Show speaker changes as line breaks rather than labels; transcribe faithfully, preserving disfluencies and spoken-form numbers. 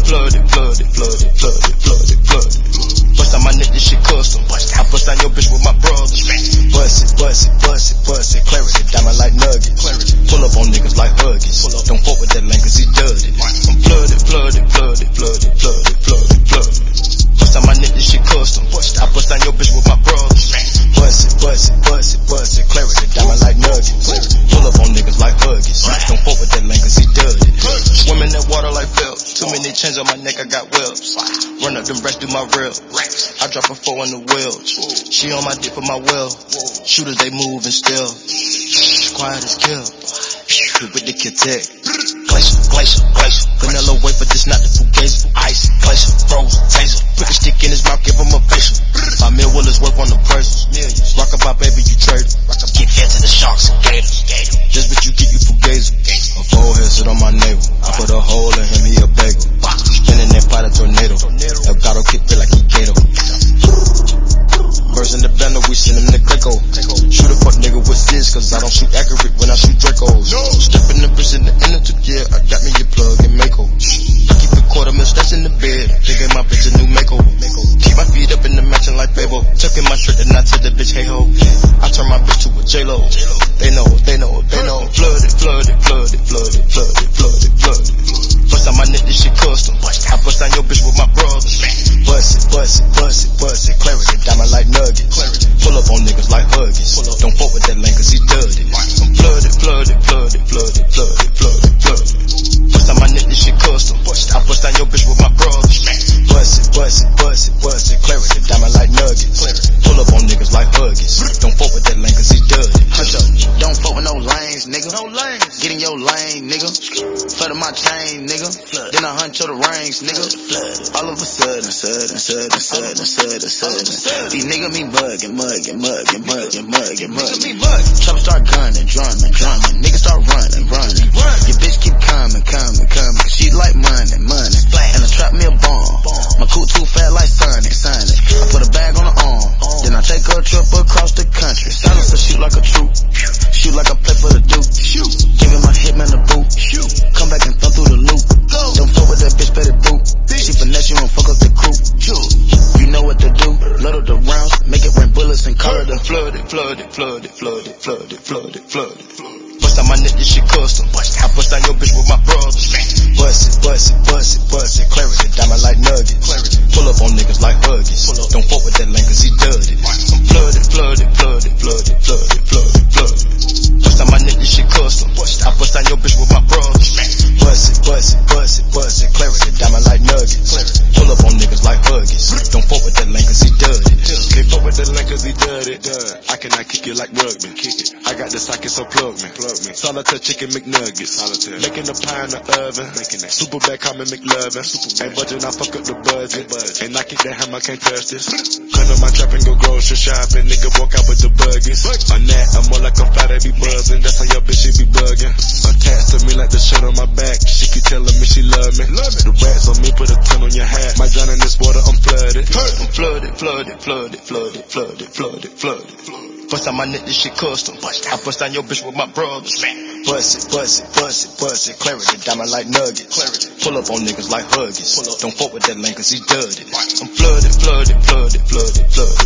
flooded, flooded, flooded, flooded, flooded, flooded. Bust on my neck, this shit custom. I bust on your bitch with my brothers. Bust it, bust it, bust it, bust it. Clarity, diamond like nuggets. Pull up on niggas like Huggies. Don't fuck with that lane cause he dirty. I'm flooded, flooded, flooded, flooded, flooded, flooded, flooded. Bust on my neck, this shit custom. I bust on your bitch with my brothers. Bust it, bust it, bust it, bust it. Clarity, diamond like nuggets. Pull up on niggas like Huggies. Don't fuck with that lane cause he dirty. Swimming that water like Phelps. Too many chains on my neck, I got webs. Run up them racks through my rail. I drop a four in the wheel. She on my dick for my well. Shooters, they move and still. Quiet as kill. With the Kitek. Glacier, glacier, glacier. Vanilla wafer, this not the Fugazi. Ice, glacier, frozen, taser. Put a stick in his mouth, give him a facial. My meal will is worth on the purse. Rock about, baby, you trade. Get fed to the sharks, gators. This bitch you get, you Fugazi. A forehead sit on my navel. I put a hole in him, he a bagel. Spinning that pot a tornado. Elgato kick feel like he Kato. Birds in the banner, we send him to Greco. Shoot a fuck nigga with this, cause I don't shoot accurate when I shoot Dracos. Step in the bitch in the end of the year, I got me a plug and Mako. I keep a quarter mil stats in the bed, they gave my bitch a new makeover. Keep my feet up in the matching like Fable. Tucking my shirt and I tell the bitch, hey ho. I turn my bitch to a J-Lo. They know, they know, they know. Flooded, flooded, flooded, flooded, flooded, flooded, flooded. Bust on my neck, this shit custom. I bust on your bitch with my brothers. Bust it, bust it, bust it, bust it. Clarity, diamond like nuggets. Pull up on niggas like Huggies. Don't fuck with that lane cause he dirty. I'm flooded, flooded, flooded, flooded, flooded, flooded, flooded. Bust on my neck, this shit custom. I bust on your bitch with my brothers. Bust it, bust it, bust it, bust it. Clarity, diamond like nuggets. Pull up on niggas like Huggies. Don't fuck with that lane cause he dirty.
Don't fuck with no lanes, nigga. No lanes. Get in your lane, nigga. Flood my chain, nigga. Then I hunt your the rings, nigga. All of a sudden, sudden, sudden, sudden, sudden, sudden. These niggas me bugging, mugging, mugging, mugging, mugging, mugging. Trouble start gunning, drumming, drumming. Niggas start running, running. Your bitch keep coming, coming, coming. She like money, money. And I trap me a bomb. My coupe too fat like Sonic, Sonic. I put a bag on her arm. Then I take her a trip across the country. Silencer shoot like a troop. Shoot like I play for the Duke. Giving my hitman a boot. Come back and thumb through the loop. Don't fuck with that bitch, better boot. She finesse you and fuck up the crew. You know what to do. Load up the rounds, make it rain bullets and color the
flooded, flooded, flooded, flooded, flooded, flooded, flooded. Bust on my neck, this shit custom. I bust on your bitch with my brothers. Bust it, bust it, bust it, bust it. Clarity, diamond like nuggets. Pull up on niggas like Huggies. Don't fuck with that lane cause he dirty. I'm flooded, flooded, flooded, flooded, flooded, flooded, flooded. Bust on my neck, this shit custom. I bust on your bitch with my brothers. Bust it, bust it, bust it, bust it. Clarity, diamond like nuggets. Pull up on niggas like Huggies. Don't fuck with that lane cause he dirty.
Can't fuck with that lane cause he dirty. I cannot kick it like rugby. I got the socket, so plug me. Solitaire chicken McNuggets. Making the pie in the oven. Super bad, call me McLovin. Ain't budging, I fuck up the budget. And I kick that hammer, can't touch this. Cut up my trap and go grocery shopping. Nigga walk out with the buggies. On that, I'm more like a fly that be buzzing. That's how your bitch she be bugging. Attached to me like the shirt on my back. She keep telling me she love me. The rats on me, put a ton on your hat. My drown in this water, I'm flooded.
I'm flooded, flooded, flooded, flooded, flooded, flooded, flooded. Bust on my neck, this shit custom. I bust on your bitch with my brothers. Bust it, bust it, bust it, bust it. Clarity, diamond like nuggets. Pull up on niggas like Huggies. Don't fuck with that lane cause he dirty. I'm flooded, flooded, flooded, flooded, flooded.